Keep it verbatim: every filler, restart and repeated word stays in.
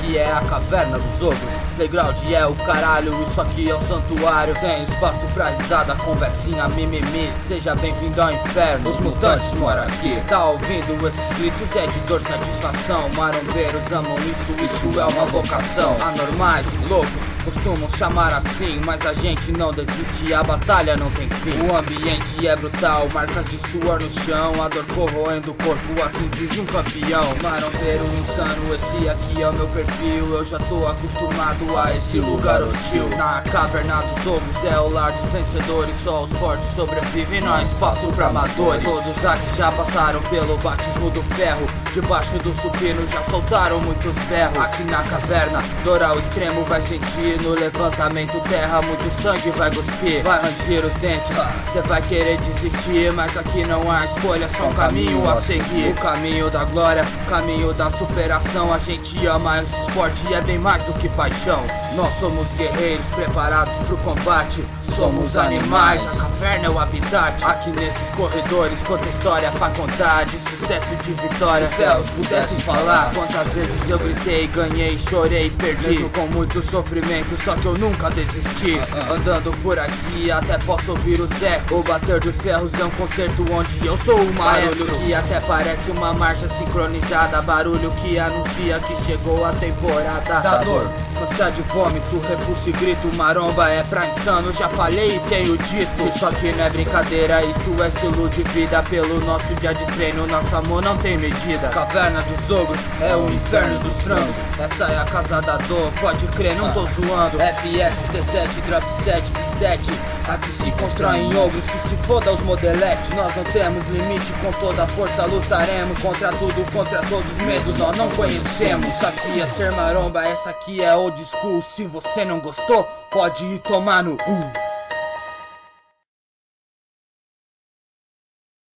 aqui é a caverna dos ogros. Playground é o caralho, isso aqui é o santuário. Sem espaço pra risada, conversinha, mimimi. Seja bem-vindo ao inferno, os mutantes moram aqui. Tá ouvindo esses gritos, é de dor, satisfação. Marombeiros amam isso, isso é uma vocação. Anormais, loucos, costumam chamar assim, mas a gente não desiste, a batalha não tem fim. O ambiente é brutal, marcas de suor no chão, a dor corroendo o corpo, assim vive um campeão. Marombeiro insano, esse aqui é o meu perfil, eu já tô acostumado a esse lugar hostil. Na caverna dos ogros é o lar dos vencedores, só os fortes sobrevivem, não há espaço pra amadores. Todos aqui já passaram pelo batismo do ferro, debaixo do supino já soltaram muitos berros. Aqui na caverna, dor ao extremo vai sentir, no levantamento terra muito sangue vai cuspir. Vai ranger os dentes, cê vai querer desistir, mas aqui não há escolha, só um caminho a seguir. O caminho da glória, o caminho da superação. A gente ama esse esporte e é bem mais do que paixão. Nós somos guerreiros preparados pro combate, somos animais, a caverna é o habitat. Aqui nesses corredores, quanta história pra contar, de sucesso, de vitória. Se os ferros pudessem falar, quantas vezes eu gritei, ganhei, chorei, perdi, mesmo com muito sofrimento, só que eu nunca desisti. Andando por aqui até posso ouvir o Zé. O bater dos ferros é um concerto onde eu sou o maestro. Barulho que até parece uma marcha sincronizada, barulho que anuncia que chegou a temporada da dor. Ânsia de vômito, repulso e grito, maromba é pra insano, já falei e tenho dito. Isso aqui não é brincadeira, isso é estilo de vida. Pelo nosso dia de treino, nosso amor não tem medida. Caverna dos ogros é o inferno dos frangos, essa é a casa da dor, pode crer, não tô zoando. F S T sete, Drop sete, P sete, aqui se constroem ogros, que se foda os modeletes. Nós não temos limite, com toda a força lutaremos contra tudo, contra todos os medos nós não conhecemos. Isso aqui é ser maromba, essa aqui é old school. Se você não gostou, pode ir tomar no cu.